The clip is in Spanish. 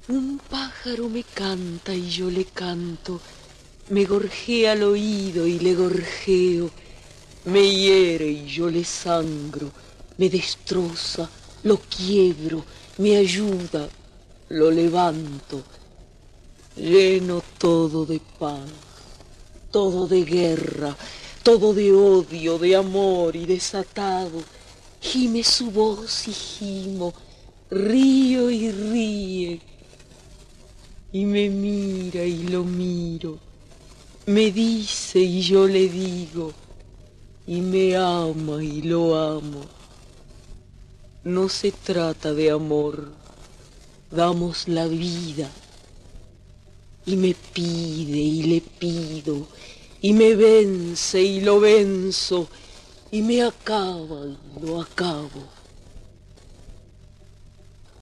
Un pájaro me canta y yo le canto, me gorjea al oído y le gorjeo, me hiere y yo le sangro, me destroza, lo quiebro, me ayuda, lo levanto, lleno todo de paz, todo de guerra, todo de odio, de amor y desatado. Gime su voz y gimo, río y ríe, y me mira y lo miro, me dice y yo le digo, y me ama y lo amo. No se trata de amor, damos la vida, y me pide y le pido, y me vence y lo venzo, y me acaba y lo acabo.